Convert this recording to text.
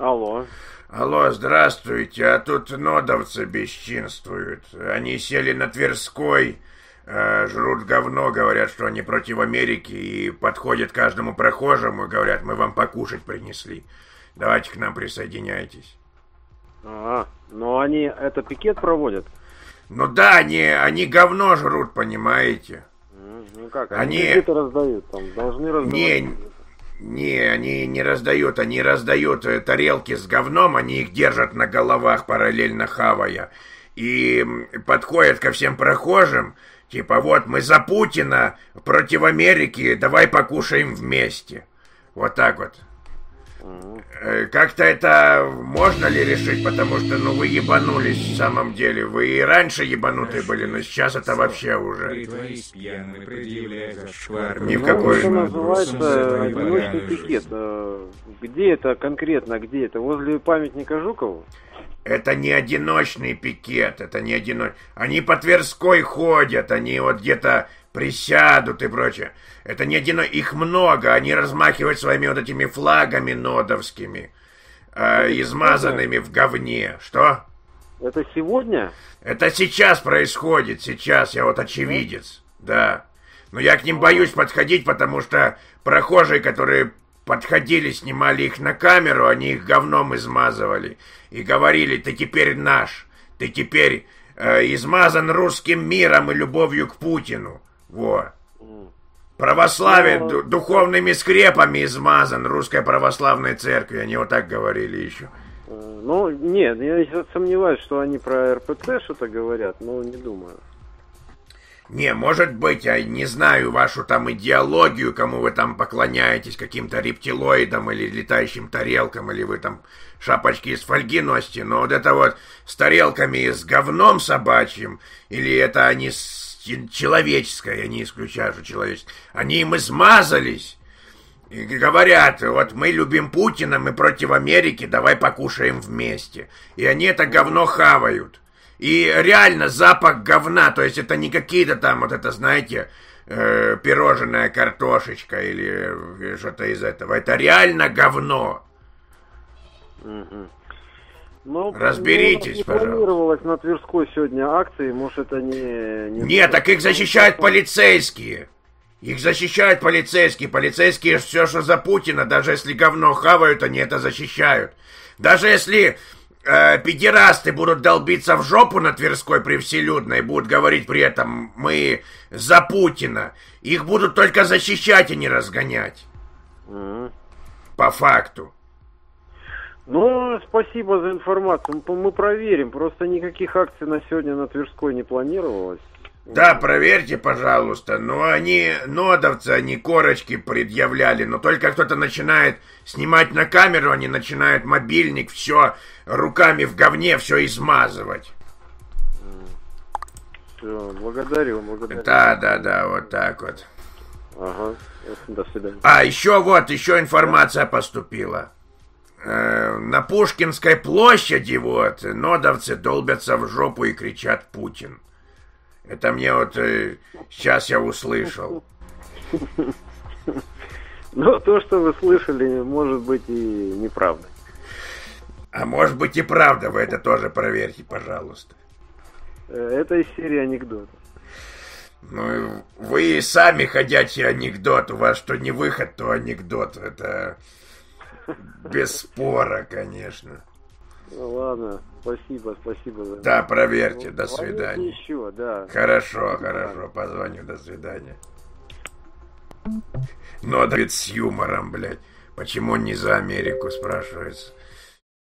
Алло. Алло, здравствуйте, а тут нодовцы бесчинствуют. Они сели на Тверской, жрут говно, говорят, что они против Америки, и подходят к каждому прохожему и говорят, мы вам покушать принесли. Давайте к нам присоединяйтесь. Но они это пикет проводят? Ну да, они говно жрут, понимаете? Ну как, они где-то раздают, там должны раздавать. Не, они не раздают, они раздают тарелки с говном, они их держат на головах, параллельно хавая. И подходят ко всем прохожим, типа, вот мы за Путина против Америки, давай покушаем вместе. Вот так вот. Как-то это можно ли решить, потому что, вы ебанулись в самом деле. Вы и раньше ебанутые были, но сейчас это вообще уже... Ни в какой... Это называется одиночный пикет. Где это конкретно, где это? Возле памятника Жукову? Это не одиночный пикет, это не одиночный. Они по Тверской ходят, они вот где-то присядут и прочее. Это не одиночный, их много, они размахивают своими вот этими флагами нодовскими, измазанными в говне. Что? Это сегодня? Это сейчас происходит, сейчас, я вот очевидец, да. Но я к ним боюсь подходить, потому что прохожие, которые подходили, снимали их на камеру, они их говном измазывали. И говорили, ты теперь наш, ты теперь измазан русским миром и любовью к Путину. Вот. Православие духовными скрепами измазан русской православной церкви. Они вот так говорили еще. Нет, я сомневаюсь, что они про РПЦ что-то говорят, но не думаю. Не, может быть, я не знаю вашу там идеологию, кому вы там поклоняетесь, каким-то рептилоидам или летающим тарелкам, или вы там шапочки из фольги носите, но вот это вот с тарелками и с говном собачьим, или это они человеческое, я не исключаю, что человеческое, они им измазались и говорят, вот мы любим Путина, мы против Америки, давай покушаем вместе. И они это говно хавают. И реально запах говна, то есть это не какие-то там, вот это, знаете, пирожная картошечка или что-то из этого. Это реально говно. Разберитесь, пожалуйста. Планировалось на Тверской сегодня акции, может это не... Нет, так их защищают полицейские. Их защищают полицейские. Полицейские все, что за Путина, даже если говно хавают, они это защищают. Даже если... педерасты будут долбиться в жопу на Тверской при Вселюдной, будут говорить при этом мы за Путина, их будут только защищать и не разгонять. По факту. Спасибо за информацию. Мы проверим. Просто никаких акций на сегодня на Тверской не планировалось. Да, проверьте, пожалуйста. Но они, нодовцы, они корочки предъявляли. Но только кто-то начинает снимать на камеру, они начинают мобильник, все руками в говне, все измазывать. Все, благодарю. Да, вот так вот. Ага, до свидания. Еще информация поступила. На Пушкинской площади нодовцы долбятся в жопу и кричат «Путин». Это мне сейчас я услышал. То, что вы слышали, может быть и неправда. А может быть и правда, вы это тоже проверьте, пожалуйста. Это из серии анекдотов. Вы и сами ходячий анекдот. У вас что не выход, то анекдот. Это без спора, конечно. Ладно, спасибо за... Да, проверьте, до свидания. Еще, да. Хорошо, позвоню, до свидания. Но ведь с юмором, блядь. Почему он не за Америку, спрашивается.